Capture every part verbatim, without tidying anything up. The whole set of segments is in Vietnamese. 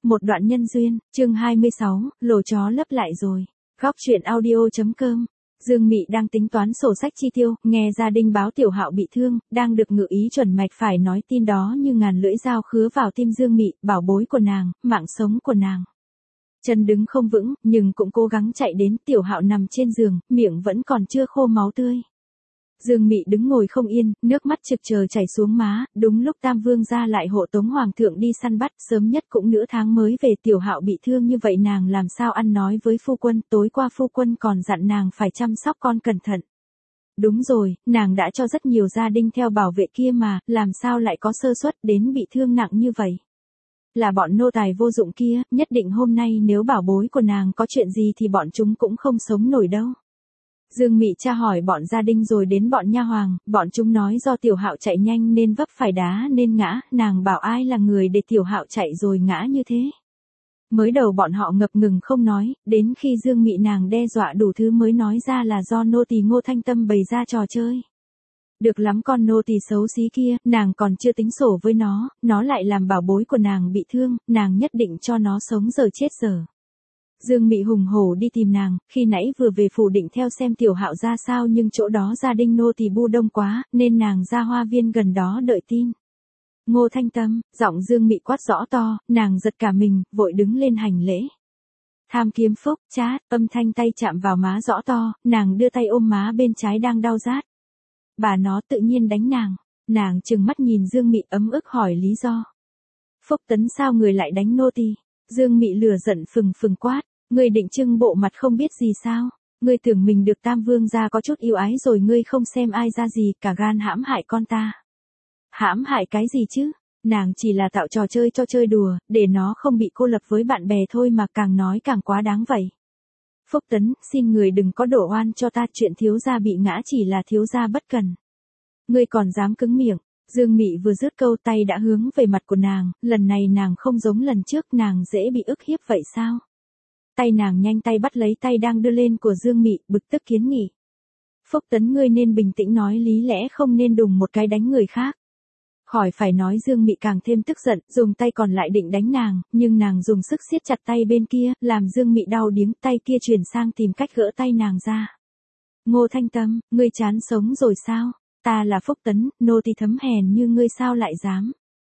một đoạn nhân duyên, chương hai mươi sáu, lồ chó lấp lại rồi. Góc truyện audio.com. Dương Mị đang tính toán sổ sách chi tiêu, nghe gia đình báo Tiểu Hạo bị thương, đang được ngự ý chuẩn mạch phải nói tin đó như ngàn lưỡi dao khứa vào tim Dương Mị, bảo bối của nàng, mạng sống của nàng. Chân đứng không vững, nhưng cũng cố gắng chạy đến. Tiểu Hạo nằm trên giường, miệng vẫn còn chưa khô máu tươi. Dương Mị đứng ngồi không yên, nước mắt trực chờ chảy xuống má. Đúng lúc Tam Vương gia lại hộ tống hoàng thượng đi săn bắt, sớm nhất cũng nửa tháng mới về. Tiểu Hạo bị thương như vậy nàng làm sao ăn nói với phu quân, tối qua phu quân còn dặn nàng phải chăm sóc con cẩn thận. Đúng rồi, nàng đã cho rất nhiều gia đình theo bảo vệ kia mà, làm sao lại có sơ suất đến bị thương nặng như vậy. Là bọn nô tài vô dụng kia, nhất định hôm nay nếu bảo bối của nàng có chuyện gì thì bọn chúng cũng không sống nổi đâu. Dương Mị tra hỏi bọn gia đình rồi đến bọn nha hoàng, bọn chúng nói do Tiểu Hạo chạy nhanh nên vấp phải đá nên ngã, nàng bảo ai là người để Tiểu Hạo chạy rồi ngã như thế. Mới đầu bọn họ ngập ngừng không nói, đến khi Dương Mị nàng đe dọa đủ thứ mới nói ra là do nô tỳ Ngô Thanh Tâm bày ra trò chơi. Được lắm con nô tỳ xấu xí kia, nàng còn chưa tính sổ với nó, nó lại làm bảo bối của nàng bị thương, nàng nhất định cho nó sống giờ chết giờ. Dương Mị hùng hổ đi tìm nàng, khi nãy vừa về phủ định theo xem Tiểu Hạo ra sao nhưng chỗ đó gia đình nô tỳ bu đông quá, nên nàng ra hoa viên gần đó đợi tin. Ngô Thanh Tâm, giọng Dương Mị quát rõ to, nàng giật cả mình, vội đứng lên hành lễ. Tham kiếm phúc, chát, âm thanh tay chạm vào má rõ to, nàng đưa tay ôm má bên trái đang đau rát. Bà nó tự nhiên đánh nàng, nàng trừng mắt nhìn Dương Mị ấm ức hỏi lý do. Phúc Tấn sao người lại đánh nô tỳ? Dương Mị lửa giận phừng phừng quát, ngươi định trưng bộ mặt không biết gì sao? Ngươi tưởng mình được Tam Vương gia có chút yêu ái rồi ngươi không xem ai ra gì, cả gan hãm hại con ta. Hãm hại cái gì chứ? Nàng chỉ là tạo trò chơi cho chơi đùa, để nó không bị cô lập với bạn bè thôi mà càng nói càng quá đáng vậy. Phúc Tấn, xin người đừng có đổ oan cho ta, chuyện thiếu gia bị ngã chỉ là thiếu gia bất cần. Ngươi còn dám cứng miệng. Dương Mị vừa dứt câu tay đã hướng về mặt của nàng, lần này nàng không giống lần trước, nàng dễ bị ức hiếp vậy sao? Tay nàng nhanh tay bắt lấy tay đang đưa lên của Dương Mị, bực tức kiến nghị. Phúc Tấn ngươi nên bình tĩnh nói lý lẽ, không nên đùng một cái đánh người khác. Khỏi phải nói, Dương Mị càng thêm tức giận, dùng tay còn lại định đánh nàng, nhưng nàng dùng sức siết chặt tay bên kia, làm Dương Mị đau điếng, tay kia chuyển sang tìm cách gỡ tay nàng ra. Ngô Thanh Tâm, ngươi chán sống rồi sao? Ta là Phúc Tấn, nô tỳ thấm hèn như ngươi sao lại dám?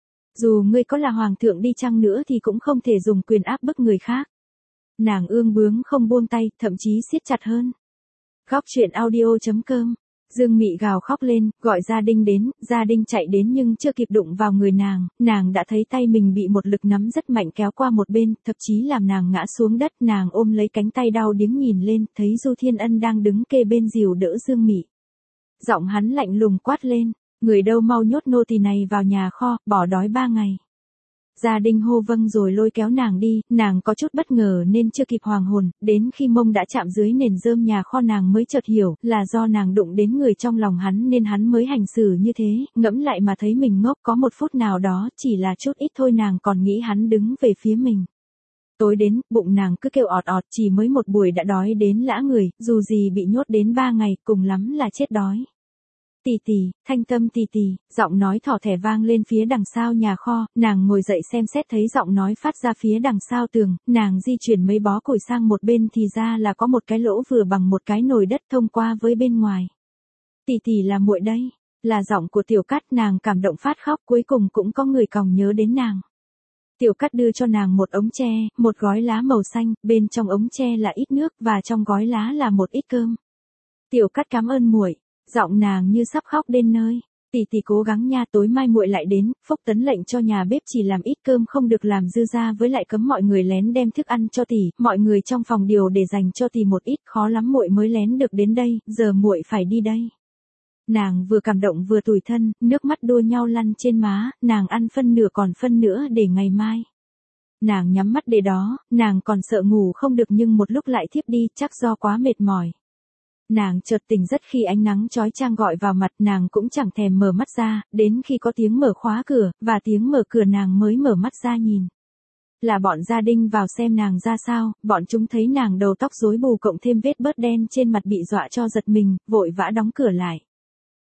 Dù ngươi có là hoàng thượng đi chăng nữa thì cũng không thể dùng quyền áp bức người khác. Nàng ương bướng không buông tay, thậm chí siết chặt hơn. Góc truyện audio.com. Dương Mị gào khóc lên, gọi gia đình đến, gia đình chạy đến nhưng chưa kịp đụng vào người nàng, nàng đã thấy tay mình bị một lực nắm rất mạnh kéo qua một bên, thậm chí làm nàng ngã xuống đất. Nàng ôm lấy cánh tay đau điếng nhìn lên, thấy Du Thiên Ân đang đứng kê bên dìu đỡ Dương Mị. Giọng hắn lạnh lùng quát lên, người đâu mau nhốt nô tỳ này vào nhà kho, bỏ đói ba ngày. Gia đình hô vâng rồi lôi kéo nàng đi, nàng có chút bất ngờ nên chưa kịp hoàng hồn, đến khi mông đã chạm dưới nền rơm nhà kho nàng mới chợt hiểu, là do nàng đụng đến người trong lòng hắn nên hắn mới hành xử như thế, ngẫm lại mà thấy mình ngốc. Có một phút nào đó, chỉ là chút ít thôi, nàng còn nghĩ hắn đứng về phía mình. Tối đến, bụng nàng cứ kêu ọt ọt, chỉ mới một buổi đã đói đến lã người, dù gì bị nhốt đến ba ngày, cùng lắm là chết đói. Tì tì, Thanh Tâm tì tì, giọng nói thỏ thẻ vang lên phía đằng sau nhà kho, nàng ngồi dậy xem xét thấy giọng nói phát ra phía đằng sau tường, nàng di chuyển mấy bó củi sang một bên thì ra là có một cái lỗ vừa bằng một cái nồi đất thông qua với bên ngoài. Tì tì là muội đây, là giọng của Tiểu Cát, nàng cảm động phát khóc, cuối cùng cũng có người còng nhớ đến nàng. Tiểu Cát đưa cho nàng một ống tre, một gói lá màu xanh, bên trong ống tre là ít nước và trong gói lá là một ít cơm. Tiểu Cát cảm ơn muội. Giọng nàng như sắp khóc đến nơi. Tỷ tỷ cố gắng nha, tối mai muội lại đến. Phúc Tấn lệnh cho nhà bếp chỉ làm ít cơm không được làm dư ra, với lại cấm mọi người lén đem thức ăn cho tỷ, mọi người trong phòng điều để dành cho tỷ một ít, khó lắm muội mới lén được đến đây, giờ muội phải đi đây. Nàng vừa cảm động vừa tủi thân, nước mắt đua nhau lăn trên má, nàng ăn phân nửa còn phân nữa để ngày mai. Nàng nhắm mắt để đó, nàng còn sợ ngủ không được nhưng một lúc lại thiếp đi, chắc do quá mệt mỏi. Nàng chợt tỉnh giấc khi ánh nắng chói chang gọi vào mặt, nàng cũng chẳng thèm mở mắt ra, đến khi có tiếng mở khóa cửa, và tiếng mở cửa nàng mới mở mắt ra nhìn. Là bọn gia đình vào xem nàng ra sao, bọn chúng thấy nàng đầu tóc rối bù cộng thêm vết bớt đen trên mặt bị dọa cho giật mình, vội vã đóng cửa lại.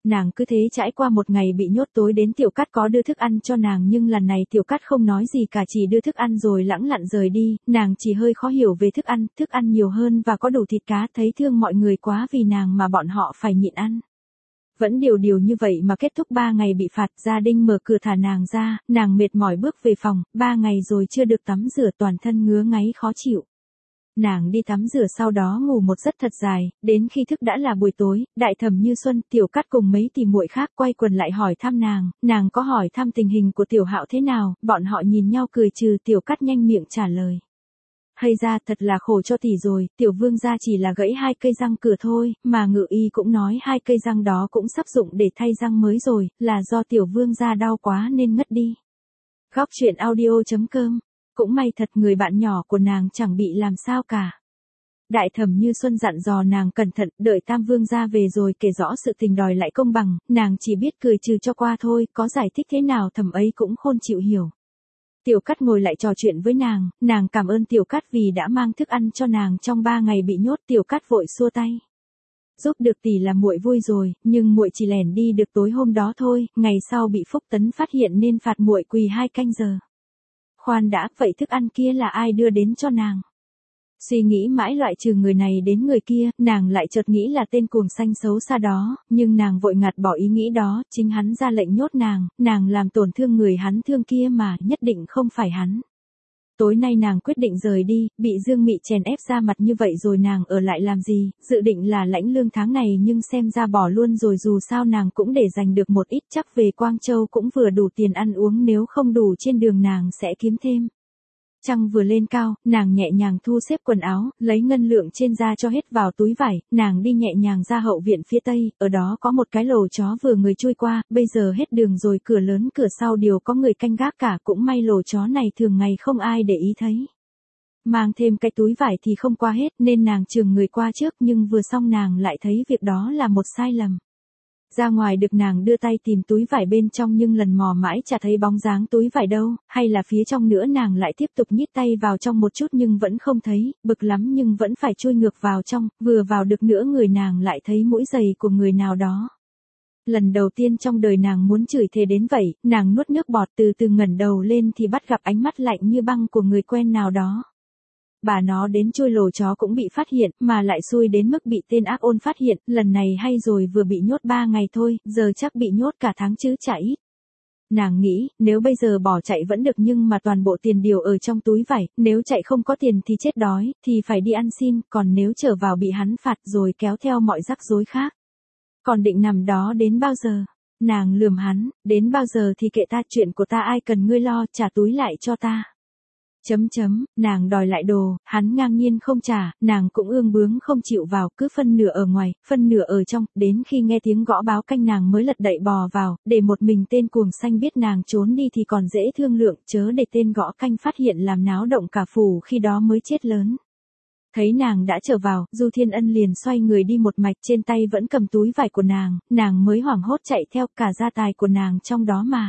Nàng cứ thế trải qua một ngày bị nhốt, tối đến Tiểu Cát có đưa thức ăn cho nàng nhưng lần này Tiểu Cát không nói gì cả, chỉ đưa thức ăn rồi lẳng lặng rời đi, nàng chỉ hơi khó hiểu về thức ăn, thức ăn nhiều hơn và có đủ thịt cá, thấy thương mọi người quá vì nàng mà bọn họ phải nhịn ăn. Vẫn điều điều như vậy mà kết thúc ba ngày bị phạt, gia đình mở cửa thả nàng ra, nàng mệt mỏi bước về phòng, ba ngày rồi chưa được tắm rửa, toàn thân ngứa ngáy khó chịu. Nàng đi tắm rửa sau đó ngủ một giấc thật dài, đến khi thức đã là buổi tối, Đại Thẩm Như Xuân, Tiểu Cát cùng mấy tỷ muội khác quay quần lại hỏi thăm nàng, nàng có hỏi thăm tình hình của Tiểu Hạo thế nào, bọn họ nhìn nhau cười trừ, Tiểu Cát nhanh miệng trả lời. Hay ra thật là khổ cho tỷ rồi, Tiểu Vương gia chỉ là gãy hai cây răng cửa thôi, mà ngự y cũng nói hai cây răng đó cũng sắp dụng để thay răng mới rồi, là do Tiểu Vương gia đau quá nên ngất đi. Góc truyện audio chấm com. Cũng may thật người bạn nhỏ của nàng chẳng bị làm sao cả. Đại Thẩm Như Xuân dặn dò nàng cẩn thận, đợi Tam Vương gia về rồi kể rõ sự tình đòi lại công bằng, nàng chỉ biết cười trừ cho qua thôi, có giải thích thế nào thẩm ấy cũng khôn chịu hiểu. Tiểu Cát ngồi lại trò chuyện với nàng, nàng cảm ơn Tiểu Cát vì đã mang thức ăn cho nàng trong ba ngày bị nhốt, Tiểu Cát vội xua tay. Giúp được tỷ là muội vui rồi, nhưng muội chỉ lẻn đi được tối hôm đó thôi, ngày sau bị Phúc Tấn phát hiện nên phạt muội quỳ hai canh giờ. Khoan đã, vậy thức ăn kia là ai đưa đến cho nàng? Suy nghĩ mãi loại trừ người này đến người kia, nàng lại chợt nghĩ là tên cuồng xanh xấu xa đó, nhưng nàng vội ngặt bỏ ý nghĩ đó, chính hắn ra lệnh nhốt nàng, nàng làm tổn thương người hắn thương kia mà, nhất định không phải hắn. Tối nay nàng quyết định rời đi, bị Dương Mị chèn ép ra mặt như vậy rồi nàng ở lại làm gì, dự định là lãnh lương tháng này nhưng xem ra bỏ luôn rồi, dù sao nàng cũng để dành được một ít, chắc về Quang Châu cũng vừa đủ tiền ăn uống, nếu không đủ trên đường nàng sẽ kiếm thêm. Trăng vừa lên cao, nàng nhẹ nhàng thu xếp quần áo, lấy ngân lượng trên da cho hết vào túi vải, nàng đi nhẹ nhàng ra hậu viện phía tây, ở đó có một cái lồ chó vừa người chui qua, bây giờ hết đường rồi, cửa lớn cửa sau đều có người canh gác cả, cũng may lồ chó này thường ngày không ai để ý thấy. Mang thêm cái túi vải thì không qua hết nên nàng chườm người qua trước, nhưng vừa xong nàng lại thấy việc đó là một sai lầm. Ra ngoài được nàng đưa tay tìm túi vải bên trong nhưng lần mò mãi chả thấy bóng dáng túi vải đâu, hay là phía trong nữa, nàng lại tiếp tục nhít tay vào trong một chút nhưng vẫn không thấy, bực lắm nhưng vẫn phải chui ngược vào trong, vừa vào được nữa người nàng lại thấy mũi giày của người nào đó. Lần đầu tiên trong đời nàng muốn chửi thề đến vậy, nàng nuốt nước bọt, từ từ ngẩng đầu lên thì bắt gặp ánh mắt lạnh như băng của người quen nào đó. Bà nó đến chui lồ chó cũng bị phát hiện, mà lại xui đến mức bị tên ác ôn phát hiện, lần này hay rồi, vừa bị nhốt ba ngày thôi, giờ chắc bị nhốt cả tháng chứ chả ít. Nàng nghĩ, nếu bây giờ bỏ chạy vẫn được nhưng mà toàn bộ tiền điều ở trong túi vải, nếu chạy không có tiền thì chết đói, thì phải đi ăn xin, còn nếu trở vào bị hắn phạt rồi kéo theo mọi rắc rối khác. Còn định nằm đó đến bao giờ? Nàng lườm hắn, đến bao giờ thì kệ ta, chuyện của ta ai cần ngươi lo, trả túi lại cho ta. Chấm chấm, nàng đòi lại đồ, hắn ngang nhiên không trả, nàng cũng ương bướng không chịu vào, cứ phân nửa ở ngoài, phân nửa ở trong, đến khi nghe tiếng gõ báo canh nàng mới lật đậy bò vào, để một mình tên cuồng xanh biết nàng trốn đi thì còn dễ thương lượng, chớ để tên gõ canh phát hiện làm náo động cả phủ, khi đó mới chết lớn. Thấy nàng đã trở vào, Du Thiên Ân liền xoay người đi một mạch, trên tay vẫn cầm túi vải của nàng, nàng mới hoảng hốt chạy theo, cả gia tài của nàng trong đó mà.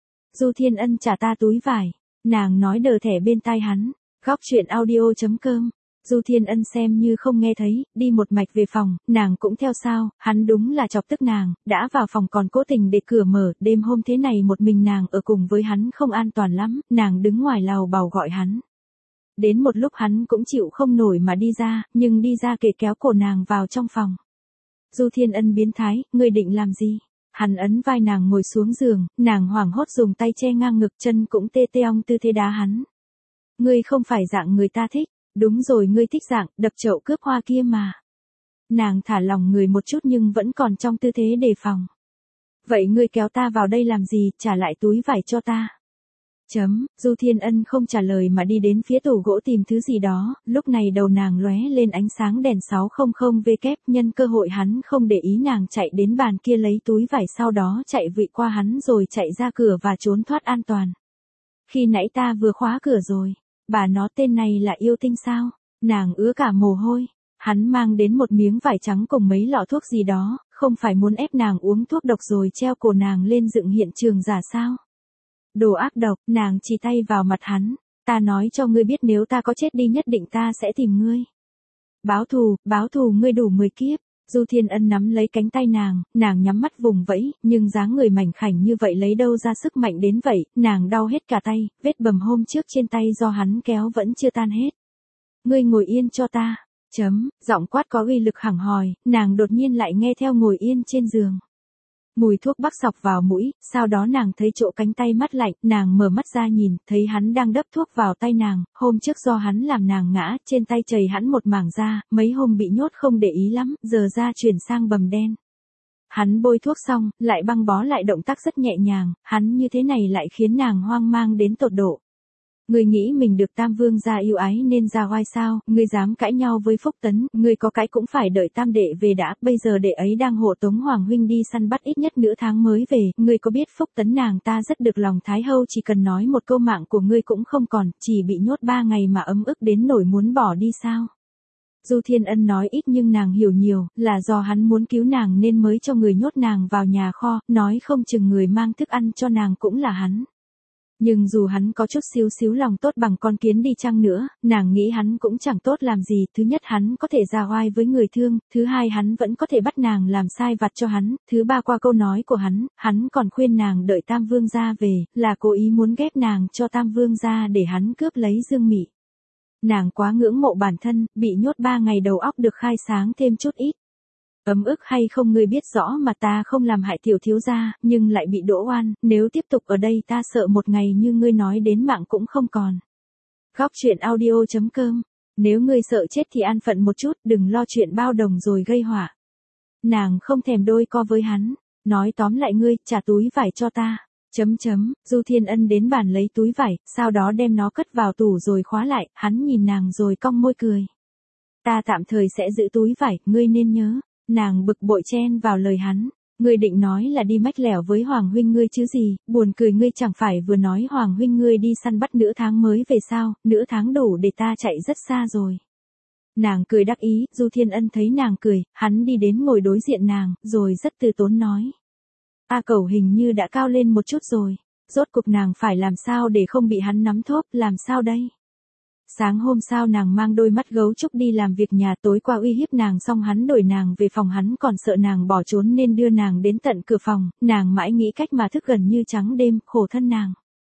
Du Thiên Ân trả ta túi vải. Nàng nói đờ thẻ bên tai hắn. Góc truyện audio chấm com. Du Thiên Ân xem như không nghe thấy, đi một mạch về phòng, nàng cũng theo sao, hắn đúng là chọc tức nàng, đã vào phòng còn cố tình để cửa mở, đêm hôm thế này một mình nàng ở cùng với hắn không an toàn lắm, nàng đứng ngoài lầu bầu gọi hắn. Đến một lúc hắn cũng chịu không nổi mà đi ra, nhưng đi ra kể kéo cổ nàng vào trong phòng. Du Thiên Ân biến thái, ngươi định làm gì? Hắn ấn vai nàng ngồi xuống giường, nàng hoảng hốt dùng tay che ngang ngực, chân cũng tê tê ong tư thế đá hắn. Ngươi không phải dạng người ta thích, đúng rồi, ngươi thích dạng đập chậu cướp hoa kia mà. Nàng thả lòng người một chút nhưng vẫn còn trong tư thế đề phòng. Vậy ngươi kéo ta vào đây làm gì, trả lại túi vải cho ta. Chấm, Du Thiên Ân không trả lời mà đi đến phía tủ gỗ tìm thứ gì đó, lúc này đầu nàng lóe lên ánh sáng đèn sáu không không W, nhân cơ hội hắn không để ý nàng chạy đến bàn kia lấy túi vải, sau đó chạy vị qua hắn rồi chạy ra cửa và trốn thoát an toàn. Khi nãy ta vừa khóa cửa rồi, bà nó tên này là yêu tinh sao, nàng ứa cả mồ hôi, hắn mang đến một miếng vải trắng cùng mấy lọ thuốc gì đó, không phải muốn ép nàng uống thuốc độc rồi treo cổ nàng lên dựng hiện trường giả sao. Đồ ác độc, nàng chỉ tay vào mặt hắn, ta nói cho ngươi biết nếu ta có chết đi nhất định ta sẽ tìm ngươi. Báo thù, báo thù ngươi đủ mười kiếp. Du Thiên Ân nắm lấy cánh tay nàng, nàng nhắm mắt vùng vẫy, nhưng dáng người mảnh khảnh như vậy lấy đâu ra sức mạnh đến vậy, nàng đau hết cả tay, vết bầm hôm trước trên tay do hắn kéo vẫn chưa tan hết. Ngươi ngồi yên cho ta, chấm, giọng quát có uy lực hẳn hòi, nàng đột nhiên lại nghe theo ngồi yên trên giường. Mùi thuốc bắc sọc vào mũi, sau đó nàng thấy chỗ cánh tay mắt lạnh, nàng mở mắt ra nhìn, thấy hắn đang đắp thuốc vào tay nàng, hôm trước do hắn làm nàng ngã, trên tay chảy hẳn một mảng da, mấy hôm bị nhốt không để ý lắm, giờ da chuyển sang bầm đen. Hắn bôi thuốc xong, lại băng bó lại động tác rất nhẹ nhàng, hắn như thế này lại khiến nàng hoang mang đến tột độ. Ngươi nghĩ mình được Tam Vương gia yêu ái nên ra oai sao, ngươi dám cãi nhau với Phúc Tấn, ngươi có cái cũng phải đợi Tam đệ về đã, bây giờ đệ ấy đang hộ tống Hoàng huynh đi săn bắt ít nhất nửa tháng mới về, ngươi có biết Phúc Tấn nàng ta rất được lòng Thái Hậu, chỉ cần nói một câu mạng của ngươi cũng không còn, chỉ bị nhốt ba ngày mà ấm ức đến nỗi muốn bỏ đi sao. Du Thiên Ân nói ít nhưng nàng hiểu nhiều, là do hắn muốn cứu nàng nên mới cho người nhốt nàng vào nhà kho, nói không chừng người mang thức ăn cho nàng cũng là hắn. Nhưng dù hắn có chút xíu xíu lòng tốt bằng con kiến đi chăng nữa, nàng nghĩ hắn cũng chẳng tốt làm gì, thứ nhất hắn có thể ra oai với người thương, thứ hai hắn vẫn có thể bắt nàng làm sai vặt cho hắn, thứ ba qua câu nói của hắn, hắn còn khuyên nàng đợi Tam Vương gia về, là cố ý muốn ghép nàng cho Tam Vương gia để hắn cướp lấy Dương Mị. Nàng quá ngưỡng mộ bản thân, bị nhốt ba ngày đầu óc được khai sáng thêm chút ít. Ấm ức hay không ngươi biết rõ mà ta không làm hại tiểu thiếu gia, nhưng lại bị đỗ oan, nếu tiếp tục ở đây ta sợ một ngày như ngươi nói đến mạng cũng không còn. Góc truyện audio chấm com. Nếu ngươi sợ chết thì an phận một chút, đừng lo chuyện bao đồng rồi gây họa. Nàng không thèm đôi co với hắn, nói tóm lại ngươi, trả túi vải cho ta. Chấm chấm, Du Thiên Ân đến bàn lấy túi vải, sau đó đem nó cất vào tủ rồi khóa lại, hắn nhìn nàng rồi cong môi cười. Ta tạm thời sẽ giữ túi vải, ngươi nên nhớ. Nàng bực bội chen vào lời hắn, ngươi định nói là đi mách lẻo với Hoàng huynh ngươi chứ gì, buồn cười ngươi chẳng phải vừa nói Hoàng huynh ngươi đi săn bắt nửa tháng mới về sao, nửa tháng đủ để ta chạy rất xa rồi. Nàng cười đắc ý, Du Thiên Ân thấy nàng cười, hắn đi đến ngồi đối diện nàng, rồi rất từ tốn nói. A Cẩu hình như đã cao lên một chút rồi, rốt cuộc nàng phải làm sao để không bị hắn nắm thóp, làm sao đây? Sáng hôm sau nàng mang đôi mắt gấu trúc đi làm việc nhà, tối qua uy hiếp nàng xong hắn đuổi nàng về phòng, hắn còn sợ nàng bỏ trốn nên đưa nàng đến tận cửa phòng, nàng mãi nghĩ cách mà thức gần như trắng đêm, khổ thân nàng.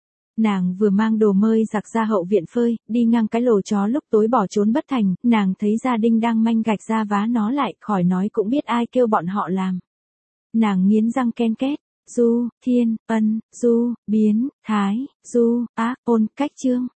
Nàng vừa mang đồ mơi giặt ra hậu viện phơi, đi ngang cái lồ chó lúc tối bỏ trốn bất thành, nàng thấy gia đình đang manh gạch ra vá nó lại, khỏi nói cũng biết ai kêu bọn họ làm. Nàng nghiến răng ken két, Du, Thiên, Ân, Du, Biến, Thái, Du, Ác, Ôn, Cách Chương.